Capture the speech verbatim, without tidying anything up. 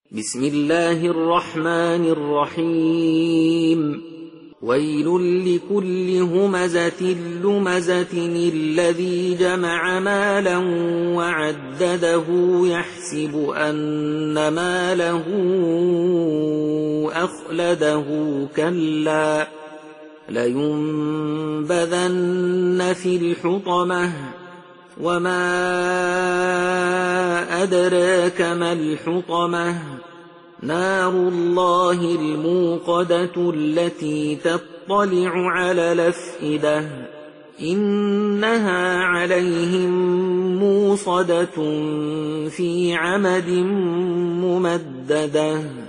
بسم الله الرحمن الرحيم ويل لكل همزة لمزة الذي جمع مالا وعدده يحسب أن ماله أخلده كلا لينبذن في الحطمة وما أدراك ما الحطمة نار الله الموقدة التي تطلع على الأفئدة إنها عليهم موصدة في عمد ممددة.